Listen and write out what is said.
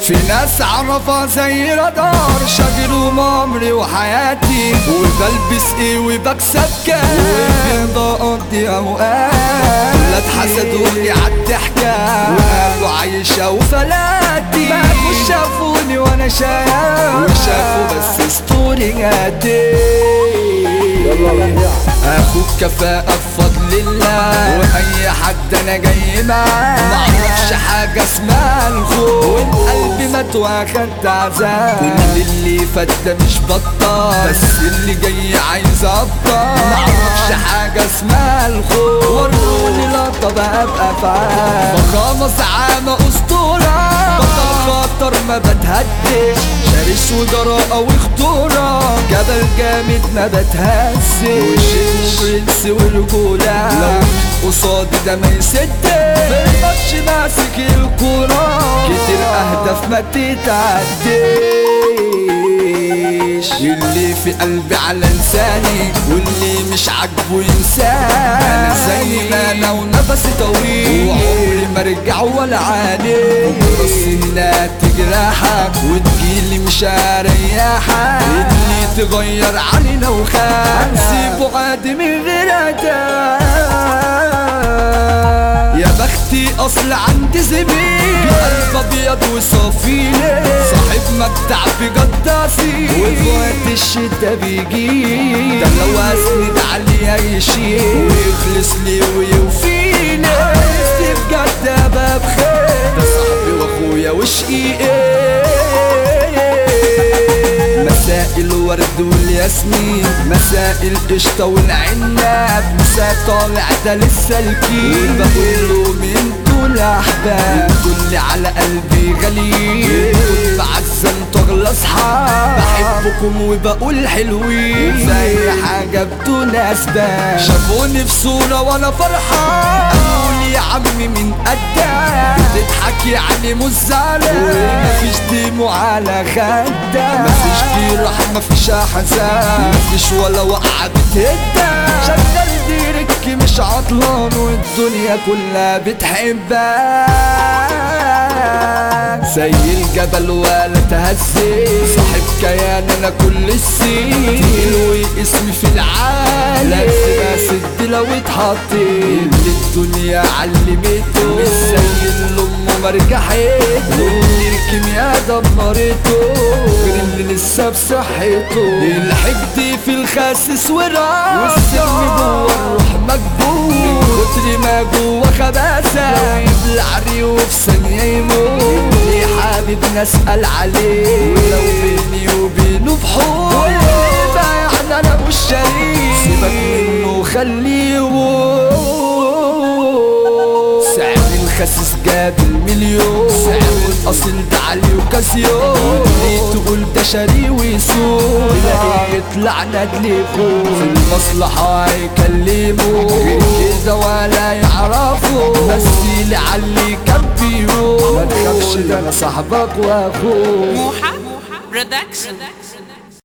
في ناس عرفها زي رادار شغلوا عمري وحياتي وبلبس ايه وبكسب كام وبقضي اوقات لا اتحسدوني عالضحكة وقالوا عايشة وفلاتي باكوا شافوني وانا شايف وشافوا بس ستورياتي اخوك كفاءة بفضل الله واي حد انا جاي معاه معرفش حاجة اسمها الخوف والقلب مات واخدت عذاب كل اللي فات ده مش بطال بس اللي جاي عايز ابطال معرفش حاجة اسمها الخوف وروني لقطة بقى بافعال فخامة زعامة اسطورة بطل خطر ما بتهدش شرس وجراءة وخطورة جبل جامد ما بتهزش وشيخ برنس والرجولة لو قصادي ده ما يسدش في الماتش ماسك الكورة كتير اهداف ما تتعديش اللي في قلبي على لساني واللي مش عاجبه ينساني انا زي ما انا ونفسي طويل وعمري ما ارجع ولا عاني بكره السنة تجرحك وتجيلي مش هريحك اللي تغير علينا وخاف هنسيبه عادي من غير عتاب يا بختي اصل عندي زميل قلب ابيض وصافيلي صاحب مجدع بجد اصيل وفي وقت الشتا بيجي ده لو اسند عليه هيشيل ويخلص لي ويوفيني عرفت بجد ابقى بخير ده صاحبي واخويا وشقيقي مساء الورد والياسمين مساء القشطة والعناب مساء طالع ده لسه الكيل بقوله من دول احباب كل على قلبي غليل بعز انتوا اغلى اصحاب بحبكم وبقول حلوين زي حاجة بدون اسباب شافوني في صورة وانا فرحان قالولي يا عمي من قدام بتضحك يعني مش زعلان مفيش دموع على خدك مفيش جراح مفيش احزان مفيش ولا وقعة بتهدى شغال ديرك مش عطلان والدنيا كلها بتحبك زي الجبل ولا تهزي صاحب كيان انا كل السين تقيل اسمي في العالم لازم اسد لو اتحطيت اللي الدنيا علمته مش زي الام مرجحته الكيمياء دمرته غير اللي لسه بصحته الحقد في الخاسس وراء والسم جوه الروح مكبوت من كتر ما جوه خباثة يبلع ريقه في ثانية يموت اللي حابب نسأل عليه ولو بيني وبينه بحور يعني انا مش شريك سيبك منه خليه سعر الخسيس جاب المليون سعر الاصيل ده علي وكاسيو اللي تقول ده شاري ويسوق تلاقيه يطلع ندليكو في المصلحة هيكلموا غير كده ولا يعرفوا بسيلي علي كان بيروح ما تخافش ده انا صاحبك واخوك موحة برودكشن.